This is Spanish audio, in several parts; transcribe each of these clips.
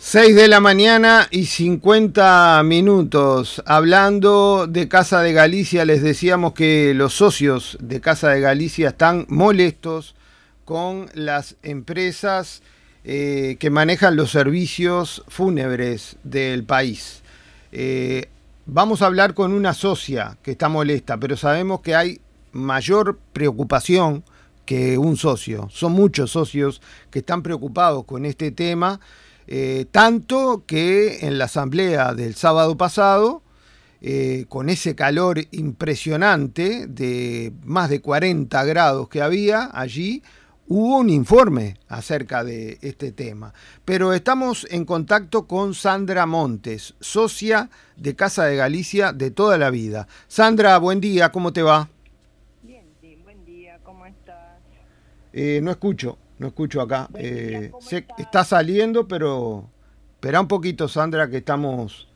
6:50 a.m. Hablando de Casa de Galicia, les decíamos que los socios de Casa de Galicia están molestos con las empresas que manejan los servicios fúnebres del país. Vamos a hablar con una socia que está molesta, pero sabemos que hay mayor preocupación que un socio. Son muchos socios que están preocupados con este tema. Tanto que en la asamblea del sábado pasado, con ese calor impresionante de más de 40 grados que había allí, hubo un informe acerca de este tema. Pero estamos en contacto con Sandra Montes, socia de Casa de Galicia de toda la vida. Sandra, buen día, ¿cómo te va? Bien, sí, buen día, ¿cómo estás? No escucho acá. Sé Que está saliendo, pero espera un poquito, Sandra, que estamos...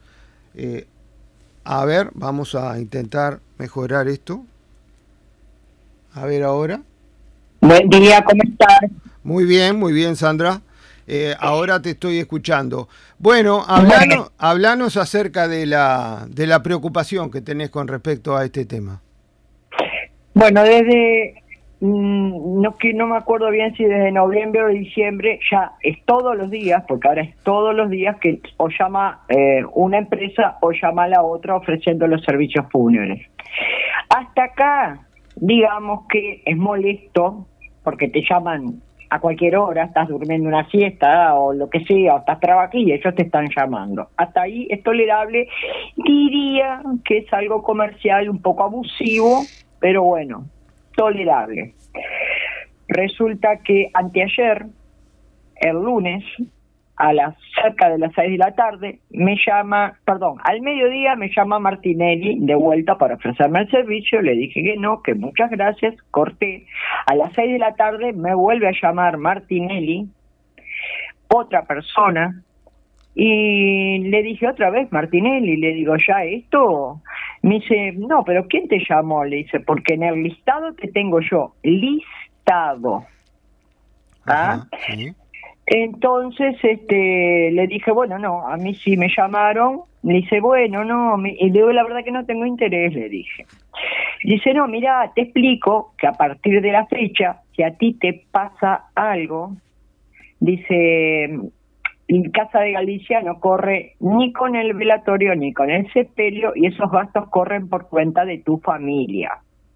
a ver, vamos a intentar mejorar esto. A ver ahora. Buen día, ¿cómo estás? Muy bien, Sandra. Ahora te estoy escuchando. Bueno, hablanos acerca de la preocupación que tenés con respecto a este tema. Bueno, desde, no me acuerdo bien si desde noviembre o diciembre, ya es todos los días, porque ahora es todos los días que o llama una empresa o llama a la otra ofreciendo los servicios fúnebres. Hasta acá, digamos que es molesto, porque te llaman a cualquier hora, estás durmiendo una siesta o lo que sea, o estás trabajando y ellos te están llamando. Hasta ahí es tolerable. Diría que es algo comercial, un poco abusivo, pero bueno, tolerable. Resulta que anteayer, el lunes, cerca de las 6 de la tarde, al mediodía me llama Martinelli de vuelta para ofrecerme el servicio. Le dije que no, que muchas gracias, corté. A las 6 de la tarde me vuelve a llamar Martinelli, otra persona, y le dije otra vez Martinelli, le digo, ¿ya esto? Me dice, no, pero ¿quién te llamó? Le dice, porque en el listado que tengo yo, listado. ¿Ah? Ajá, sí. Entonces le dije, bueno, no, a mí sí me llamaron. Le dice, bueno, no, y le digo, la verdad que no tengo interés, le dije. Dice, no, mira, te explico que a partir de la fecha, si a ti te pasa algo, dice, Casa de Galicia no corre ni con el velatorio ni con el sepelio, y esos gastos corren por cuenta de tu familia.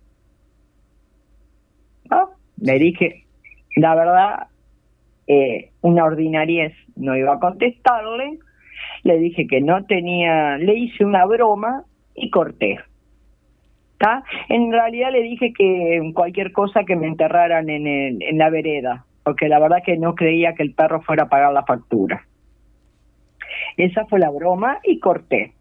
¿No? Le dije, la verdad, una ordinariez, no iba a contestarle. Le dije que no tenía, le hice una broma y corté. ¿Tá? En realidad le dije que cualquier cosa que me enterraran en la vereda, porque la verdad que no creía que el perro fuera a pagar la factura. Esa fue la broma y corté.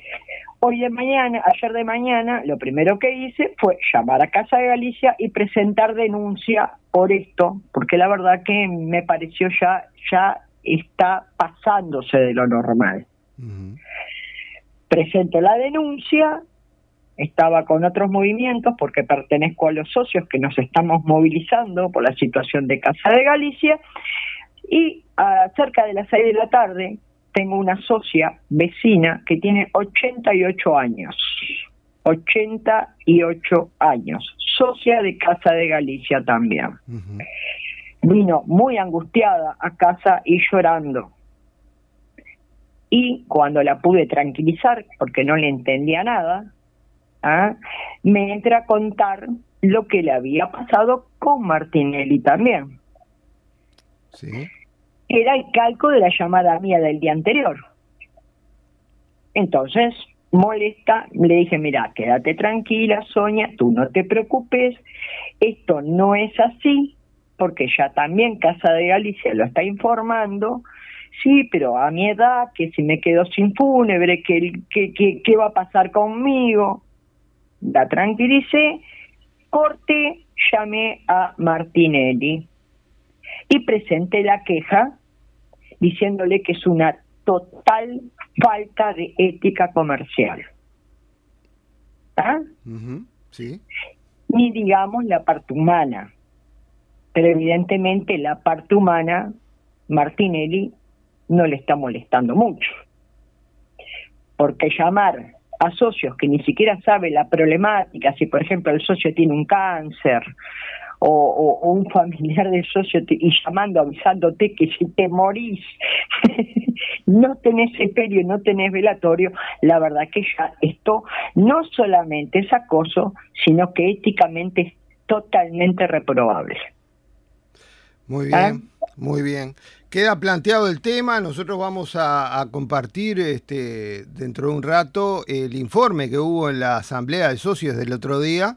Ayer de mañana, lo primero que hice fue llamar a Casa de Galicia y presentar denuncia por esto, porque la verdad que me pareció ya está pasándose de lo normal. Uh-huh. Presento la denuncia, estaba con otros movimientos porque pertenezco a los socios que nos estamos movilizando por la situación de Casa de Galicia, y cerca de las 6 de la tarde tengo una socia vecina que tiene 88 años. 88 años. Socia de Casa de Galicia también. Uh-huh. Vino muy angustiada a casa y llorando. Y cuando la pude tranquilizar, porque no le entendía nada, me entra a contar lo que le había pasado con Martinelli también. Sí. Era el calco de la llamada mía del día anterior. Entonces, molesta, le dije, mira, quédate tranquila, Sonia, tú no te preocupes, esto no es así, porque ya también Casa de Galicia lo está informando. Sí, pero a mi edad, que si me quedo sin fúnebre, ¿qué va a pasar conmigo? La tranquilicé, corté, llamé a Martinelli y presenté la queja diciéndole que es una total falta de ética comercial. ¿Ah? Uh-huh. Sí. Ni digamos la parte humana, pero evidentemente la parte humana Martinelli no le está molestando mucho. Porque llamar a socios que ni siquiera saben la problemática, si por ejemplo el socio tiene un cáncer o un familiar del socio y llamando, avisándote que si te morís no tenés sepelio, no tenés velatorio, la verdad que ya esto no solamente es acoso, sino que éticamente es totalmente reprobable. Muy bien, muy bien. Queda planteado el tema, nosotros vamos a compartir dentro de un rato el informe que hubo en la Asamblea de Socios del otro día,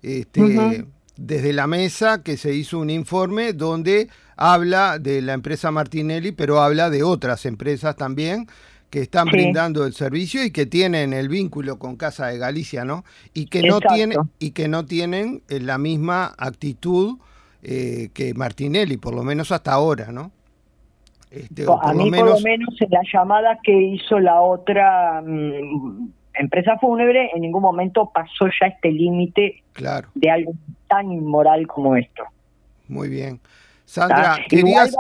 desde la mesa que se hizo un informe donde habla de la empresa Martinelli, pero habla de otras empresas también que están brindando el servicio y que tienen el vínculo con Casa de Galicia, ¿no? Y que no tienen la misma actitud que Martinelli, por lo menos hasta ahora, ¿no? Por lo menos en la llamada que hizo la otra empresa fúnebre, en ningún momento pasó ya este límite de algo tan inmoral como esto. Muy bien. Sandra, igual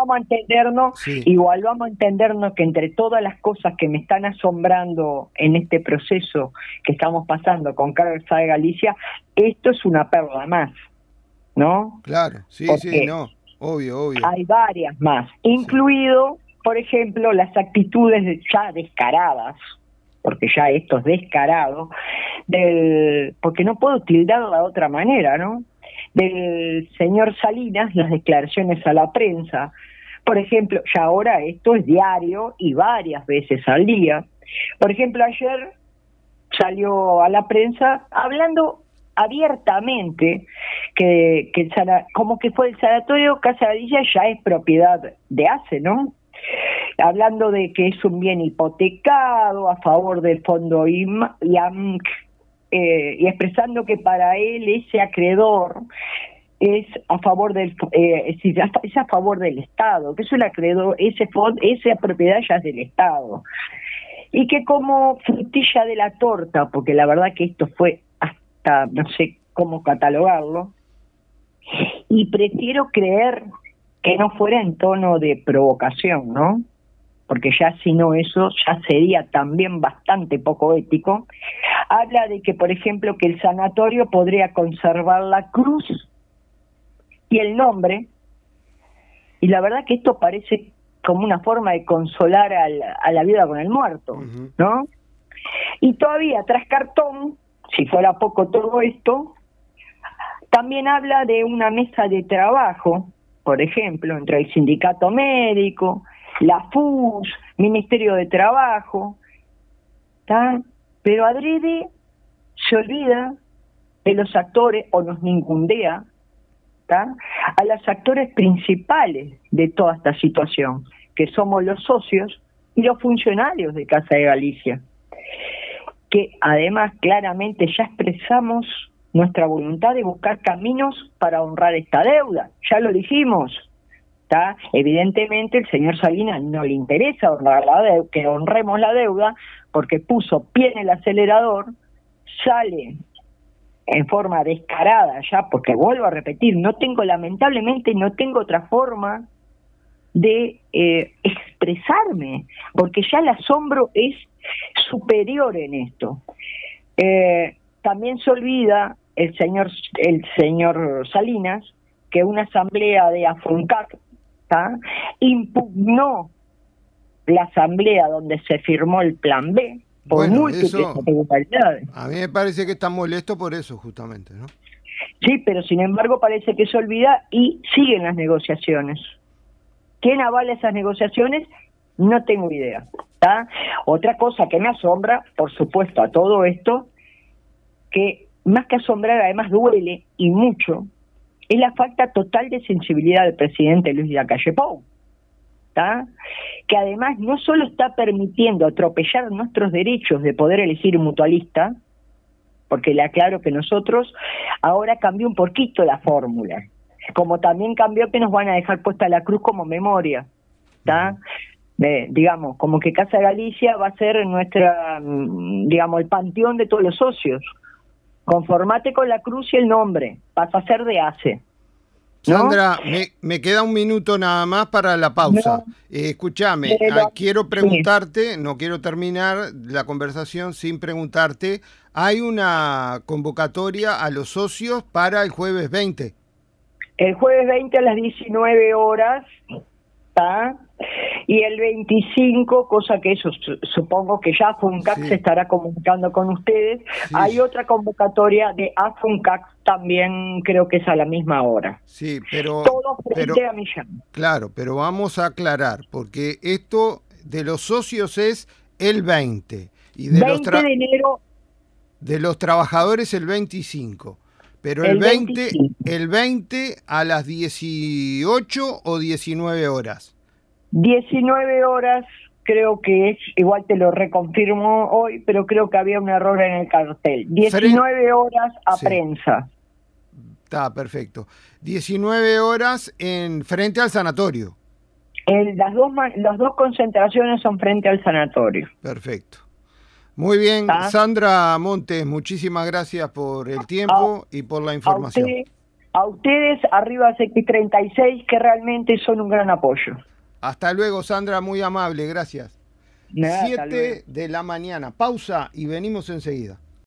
vamos a entendernos que entre todas las cosas que me están asombrando en este proceso que estamos pasando con Casa de Galicia, esto es una perla más, ¿no? Claro, no, obvio. Hay varias más, incluido, por ejemplo, las actitudes ya descaradas, porque ya esto es descarado, porque no puedo tildarlo de otra manera, ¿no? Del señor Salinas, las declaraciones a la prensa, por ejemplo, ya ahora esto es diario y varias veces al día. Por ejemplo, ayer salió a la prensa hablando abiertamente que como que fue el sanatorio Casa Galicia ya es propiedad de ACE, ¿no? Hablando de que es un bien hipotecado a favor del fondo IAMC, y expresando que para él ese acreedor es a favor es a favor del Estado, que es un acreedor, esa propiedad ya es del Estado, y que como frutilla de la torta, porque la verdad que esto fue hasta no sé cómo catalogarlo, y prefiero creer que no fuera en tono de provocación, ¿no? Porque ya si no eso ya sería también bastante poco ético. Habla de que, por ejemplo, que el sanatorio podría conservar la cruz y el nombre, y la verdad que esto parece como una forma de consolar a la vida con el muerto, ¿no? Y todavía tras cartón, si fuera poco todo esto, también habla de una mesa de trabajo, por ejemplo, entre el sindicato médico, la FUS, Ministerio de Trabajo, ¿tá? Pero adrede se olvida de los actores, o nos ningundea, ¿tá? A los actores principales de toda esta situación, que somos los socios y los funcionarios de Casa de Galicia, que además claramente ya expresamos nuestra voluntad de buscar caminos para honrar esta deuda, ya lo dijimos. Evidentemente el señor Salinas no le interesa que honremos la deuda, porque puso pie en el acelerador, sale en forma descarada ya, porque vuelvo a repetir, lamentablemente no tengo otra forma de expresarme, porque ya el asombro es superior en esto. También se olvida el señor Salinas que una asamblea de AFONCAC impugnó la asamblea donde se firmó el plan B por múltiples irregularidades. A mí me parece que está molesto por eso justamente, ¿no? Sí, pero sin embargo parece que se olvida y siguen las negociaciones. ¿Quién avala esas negociaciones? No tengo idea. Otra cosa que me asombra, por supuesto, a todo esto, que más que asombrar además duele y mucho, es la falta total de sensibilidad del presidente Luis Lacalle Pou, que además no solo está permitiendo atropellar nuestros derechos de poder elegir mutualista, porque le aclaro que nosotros ahora cambió un poquito la fórmula, como también cambió que nos van a dejar puesta la cruz como memoria, digamos, como que Casa Galicia va a ser nuestra, digamos, el panteón de todos los socios. Conformate con la cruz y el nombre, pasa a ser de ACE, ¿no? Sandra, me queda un minuto nada más para la pausa. No, Escúchame, quiero preguntarte, no quiero terminar la conversación sin preguntarte, hay una convocatoria a los socios para el jueves 20. el jueves 20 a las 19 horas, ¿está? Y el 25, cosa que eso supongo que ya FUNCAC Sí. se estará comunicando con ustedes, Sí. hay otra convocatoria de AFUNCAC también, creo que es a la misma hora. Sí, pero... Todo frente a Millán. Claro, pero vamos a aclarar, porque esto de los socios es el 20 y de 20 de enero. de los trabajadores el 25. Pero El 25. el 20 a las 18 o 19 horas. 19 horas, creo que es, igual te lo reconfirmo hoy, pero creo que había un error en el cartel. 19 horas a Sí. prensa. Está perfecto. 19 horas en frente al sanatorio. Las dos concentraciones son frente al sanatorio. Perfecto. Muy bien, ¿Está? Sandra Montes, muchísimas gracias por el tiempo y por la información. A ustedes, arriba X36, que realmente son un gran apoyo. Hasta luego, Sandra, muy amable, gracias. Nada, hasta 7 de la mañana. Pausa y venimos enseguida.